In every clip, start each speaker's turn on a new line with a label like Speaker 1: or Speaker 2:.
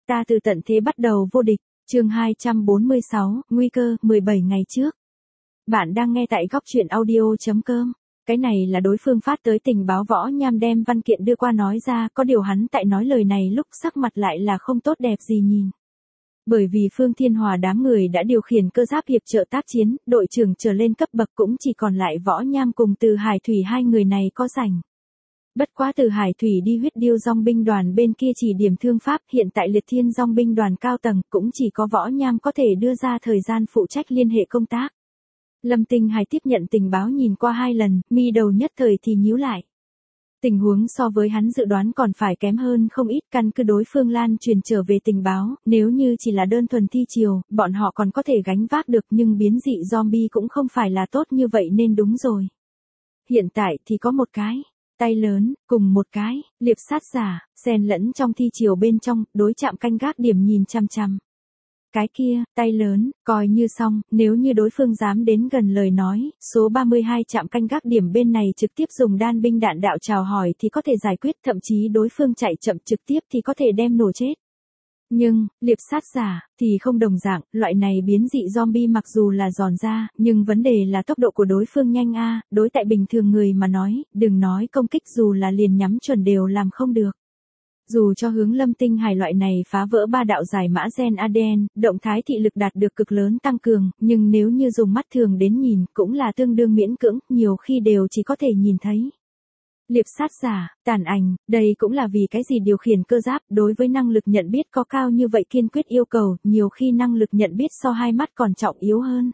Speaker 1: Ta từ tận thế bắt đầu vô địch, chương 246, nguy cơ, 17 ngày trước. Bạn đang nghe tại góc chuyện audio.com. Cái này là đối phương phát tới tình báo Võ Nham đem văn kiện đưa qua nói ra, có điều hắn tại nói lời này lúc sắc mặt lại là không tốt đẹp gì nhìn. Bởi vì Phương Thiên Hòa đám người đã điều khiển cơ giáp hiệp trợ tác chiến, đội trưởng trở lên cấp bậc cũng chỉ còn lại Võ Nham cùng Từ Hải Thủy, hai người này có rảnh. Bất quá Từ Hải Thủy đi huyết điêu dòng binh đoàn bên kia chỉ điểm thương pháp, hiện tại Liệt Thiên dòng binh đoàn cao tầng cũng chỉ có Võ Nham có thể đưa ra thời gian phụ trách liên hệ công tác. Lâm Tinh Hải tiếp nhận tình báo nhìn qua 2 lần, mi đầu nhất thời thì nhíu lại. Tình huống so với hắn dự đoán còn phải kém hơn không ít, căn cứ đối phương lan truyền trở về tình báo, nếu như chỉ là đơn thuần thi triều, bọn họ còn có thể gánh vác được, nhưng biến dị zombie cũng không phải là tốt như vậy nên đúng rồi. Hiện tại thì có một cái tay lớn, cùng một cái liệp sát giả, xen lẫn trong thi triều bên trong, đối chạm canh gác điểm nhìn chăm chăm. Cái kia, tay lớn, coi như xong, nếu như đối phương dám đến gần lời nói, số 32 chạm canh gác điểm bên này trực tiếp dùng đan binh đạn đạo chào hỏi thì có thể giải quyết, thậm chí đối phương chạy chậm trực tiếp thì có thể đem nổ chết. Nhưng, liệp sát giả, thì không đồng dạng, loại này biến dị zombie mặc dù là giòn ra, nhưng vấn đề là tốc độ của đối phương nhanh a, đối tại bình thường người mà nói, đừng nói công kích dù là liền nhắm chuẩn đều làm không được. Dù cho hướng Lâm Tinh Hải loại này phá vỡ 3 đạo giải mã gen ADN, động thái thị lực đạt được cực lớn tăng cường, nhưng nếu như dùng mắt thường đến nhìn, cũng là tương đương miễn cưỡng, nhiều khi đều chỉ có thể nhìn thấy. Liệp sát giả, tàn ảnh, đây cũng là vì cái gì điều khiển cơ giáp đối với năng lực nhận biết có cao như vậy kiên quyết yêu cầu, nhiều khi năng lực nhận biết so hai mắt còn trọng yếu hơn.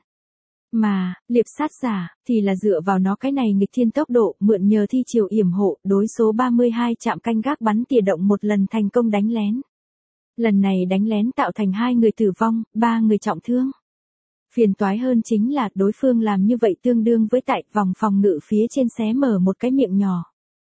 Speaker 1: Mà, liệp sát giả, thì là dựa vào nó cái này nghịch thiên tốc độ, mượn nhờ thi triều yểm hộ, đối số 32 chạm canh gác bắn tỉa động một lần thành công đánh lén. Lần này đánh lén tạo thành 2 người tử vong, 3 người trọng thương. Phiền toái hơn chính là đối phương làm như vậy tương đương với tại vòng phòng ngự phía trên xé mở một cái miệng nhỏ.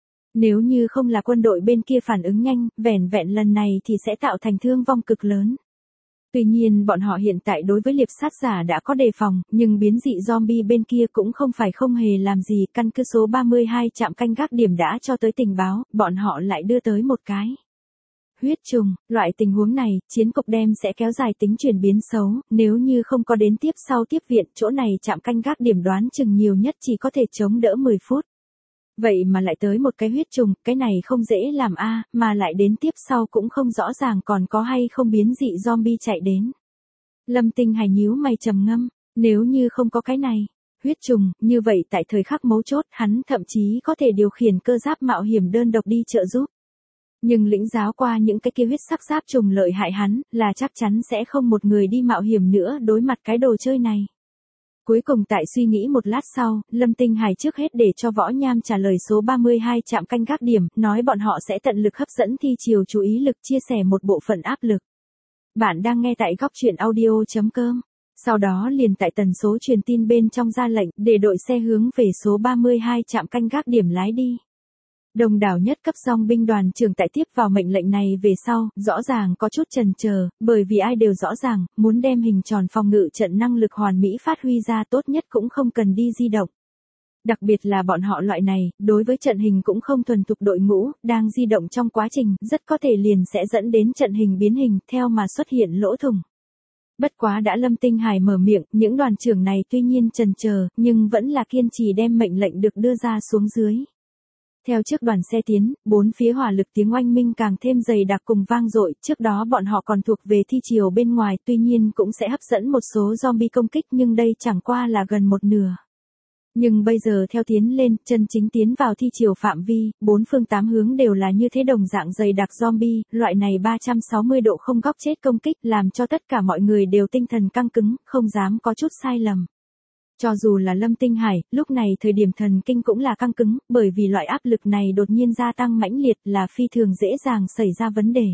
Speaker 1: Nếu như không là quân đội bên kia phản ứng nhanh, vẻn vẹn lần này thì sẽ tạo thành thương vong cực lớn. Tuy nhiên bọn họ hiện tại đối với liệp sát giả đã có đề phòng, nhưng biến dị zombie bên kia cũng không phải không hề làm gì, căn cứ số 32 chạm canh gác điểm đã cho tới tình báo, bọn họ lại đưa tới một cái huyết trùng. Loại tình huống này, chiến cục đem sẽ kéo dài tính chuyển biến xấu, nếu như không có đến tiếp sau tiếp viện, chỗ này chạm canh gác điểm đoán chừng nhiều nhất chỉ có thể chống đỡ 10 phút. Vậy mà lại tới một cái huyết trùng, cái này không dễ làm a, mà lại đến tiếp sau cũng không rõ ràng còn có hay không biến dị zombie chạy đến. Lâm Tinh Hải nhíu mày trầm ngâm, nếu như không có cái này, huyết trùng, như vậy tại thời khắc mấu chốt, hắn thậm chí có thể điều khiển cơ giáp mạo hiểm đơn độc đi trợ giúp. Nhưng lĩnh giáo qua những cái kia huyết sắc giáp trùng lợi hại hắn, là chắc chắn sẽ không một người đi mạo hiểm nữa đối mặt cái đồ chơi này. Cuối cùng tại suy nghĩ một lát sau, Lâm Tinh Hải trước hết để cho Võ Nham trả lời số 32 chạm canh gác điểm, nói bọn họ sẽ tận lực hấp dẫn thi triều chú ý lực, chia sẻ một bộ phận áp lực. Bạn đang nghe tại góc chuyện audio.com. Sau đó liền tại tần số truyền tin bên trong ra lệnh để đội xe hướng về số 32 chạm canh gác điểm lái đi. Đồng đảo nhất cấp dòng binh đoàn trưởng tại tiếp vào mệnh lệnh này về sau, rõ ràng có chút chần chờ, bởi vì ai đều rõ ràng, muốn đem hình tròn phòng ngự trận năng lực hoàn mỹ phát huy ra tốt nhất cũng không cần đi di động. Đặc biệt là bọn họ loại này, đối với trận hình cũng không thuần thục đội ngũ, đang di động trong quá trình, rất có thể liền sẽ dẫn đến trận hình biến hình, theo mà xuất hiện lỗ thủng. Bất quá đã Lâm Tinh Hải mở miệng, những đoàn trưởng này tuy nhiên chần chờ, nhưng vẫn là kiên trì đem mệnh lệnh được đưa ra xuống dưới. Theo trước đoàn xe tiến, bốn phía hỏa lực tiếng oanh minh càng thêm dày đặc cùng vang dội, trước đó bọn họ còn thuộc về thi triều bên ngoài, tuy nhiên cũng sẽ hấp dẫn một số zombie công kích, nhưng đây chẳng qua là gần một nửa. Nhưng bây giờ theo tiến lên, chân chính tiến vào thi triều phạm vi, 4 phương 8 hướng đều là như thế đồng dạng dày đặc zombie, loại này 360 độ không góc chết công kích, làm cho tất cả mọi người đều tinh thần căng cứng, không dám có chút sai lầm. Cho dù là Lâm Tinh Hải, lúc này thời điểm thần kinh cũng là căng cứng, bởi vì loại áp lực này đột nhiên gia tăng mãnh liệt là phi thường dễ dàng xảy ra vấn đề.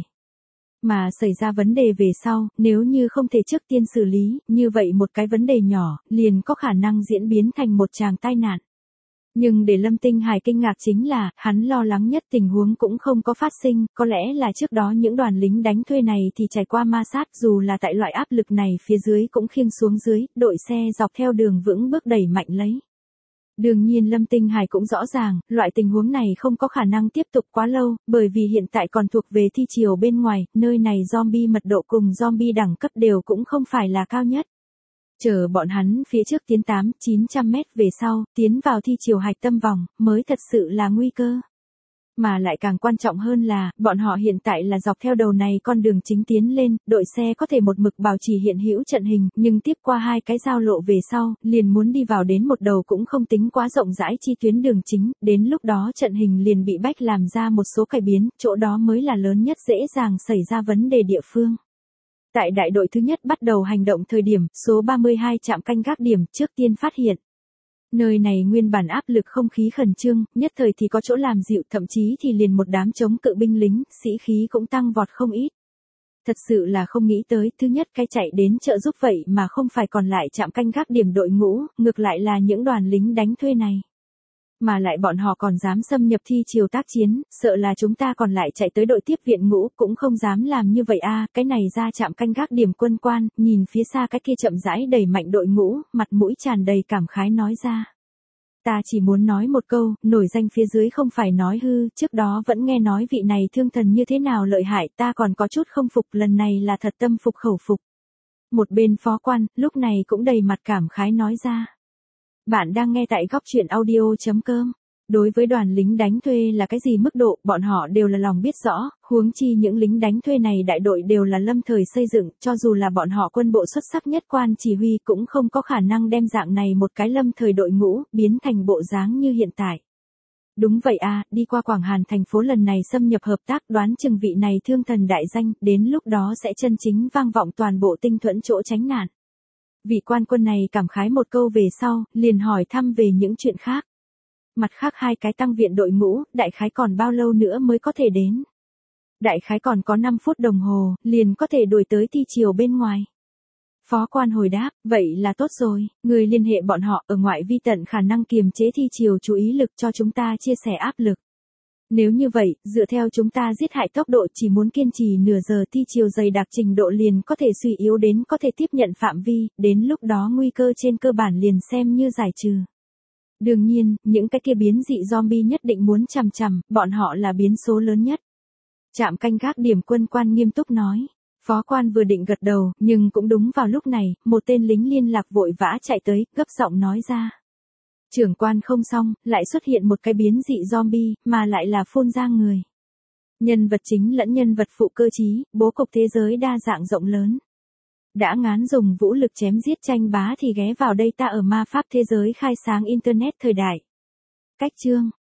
Speaker 1: Mà xảy ra vấn đề về sau, nếu như không thể trước tiên xử lý, như vậy một cái vấn đề nhỏ, liền có khả năng diễn biến thành một tràng tai nạn. Nhưng để Lâm Tinh Hải kinh ngạc chính là, hắn lo lắng nhất tình huống cũng không có phát sinh, có lẽ là trước đó những đoàn lính đánh thuê này thì trải qua ma sát, dù là tại loại áp lực này phía dưới cũng khiêng xuống dưới, đội xe dọc theo đường vững bước đẩy mạnh lấy. Đương nhiên Lâm Tinh Hải cũng rõ ràng, loại tình huống này không có khả năng tiếp tục quá lâu, bởi vì hiện tại còn thuộc về thi triều bên ngoài, nơi này zombie mật độ cùng zombie đẳng cấp đều cũng không phải là cao nhất. Chờ bọn hắn phía trước tiến 800-900 mét về sau, tiến vào thi triều hạch tâm vòng, mới thật sự là nguy cơ. Mà lại càng quan trọng hơn là, bọn họ hiện tại là dọc theo đầu này con đường chính tiến lên, đội xe có thể một mực bảo trì hiện hữu trận hình, nhưng tiếp qua hai cái giao lộ về sau, liền muốn đi vào đến một đầu cũng không tính quá rộng rãi chi tuyến đường chính, đến lúc đó trận hình liền bị bách làm ra một số cải biến, chỗ đó mới là lớn nhất dễ dàng xảy ra vấn đề địa phương. Tại đại đội thứ nhất bắt đầu hành động thời điểm, số 32 trạm canh gác điểm trước tiên phát hiện. Nơi này nguyên bản áp lực không khí khẩn trương, nhất thời thì có chỗ làm dịu, thậm chí thì liền một đám chống cự binh lính, sĩ khí cũng tăng vọt không ít. Thật sự là không nghĩ tới, thứ nhất cái chạy đến trợ giúp vậy mà không phải còn lại trạm canh gác điểm đội ngũ, ngược lại là những đoàn lính đánh thuê này. Mà lại bọn họ còn dám xâm nhập thi triều tác chiến, sợ là chúng ta còn lại chạy tới đội tiếp viện ngũ, cũng không dám làm như vậy a. Cái này ra trạm canh gác điểm quân quan, nhìn phía xa cái kia chậm rãi đẩy mạnh đội ngũ, mặt mũi tràn đầy cảm khái nói ra. Ta chỉ muốn nói một câu, nổi danh phía dưới không phải nói hư, trước đó vẫn nghe nói vị này thương thần như thế nào lợi hại, ta còn có chút không phục, lần này là thật tâm phục khẩu phục. Một bên phó quan, lúc này cũng đầy mặt cảm khái nói ra. Bạn đang nghe tại góc truyện audio.com. Đối với đoàn lính đánh thuê là cái gì mức độ, bọn họ đều là lòng biết rõ, huống chi những lính đánh thuê này đại đội đều là lâm thời xây dựng, cho dù là bọn họ quân bộ xuất sắc nhất quan chỉ huy cũng không có khả năng đem dạng này một cái lâm thời đội ngũ, biến thành bộ dáng như hiện tại. Đúng vậy a, đi qua Quảng Hàn thành phố lần này xâm nhập hợp tác, đoán chừng vị này thương thần đại danh, đến lúc đó sẽ chân chính vang vọng toàn bộ Tinh Thuẫn chỗ tránh nạn. Vị quan quân này cảm khái một câu về sau, liền hỏi thăm về những chuyện khác. Mặt khác hai cái tăng viện đội ngũ, đại khái còn bao lâu nữa mới có thể đến? Đại khái còn có 5 phút đồng hồ, liền có thể đuổi tới thi triều bên ngoài. Phó quan hồi đáp, vậy là tốt rồi, người liên hệ bọn họ ở ngoại vi tận khả năng kiềm chế thi triều chú ý lực cho chúng ta chia sẻ áp lực. Nếu như vậy, dựa theo chúng ta giết hại tốc độ chỉ muốn kiên trì nửa giờ thi triều dày đặc trình độ liền có thể suy yếu đến có thể tiếp nhận phạm vi, đến lúc đó nguy cơ trên cơ bản liền xem như giải trừ. Đương nhiên, những cái kia biến dị zombie nhất định muốn chằm chằm, bọn họ là biến số lớn nhất. Trạm canh gác điểm quân quan nghiêm túc nói. Phó quan vừa định gật đầu, nhưng cũng đúng vào lúc này, một tên lính liên lạc vội vã chạy tới, gấp giọng nói ra. Trưởng quan không xong, lại xuất hiện một cái biến dị zombie, mà lại là phun ra người. Nhân vật chính lẫn nhân vật phụ cơ trí, bố cục thế giới đa dạng rộng lớn. Đã ngán dùng vũ lực chém giết tranh bá thì ghé vào đây ta ở ma pháp thế giới khai sáng Internet thời đại. Cách chương.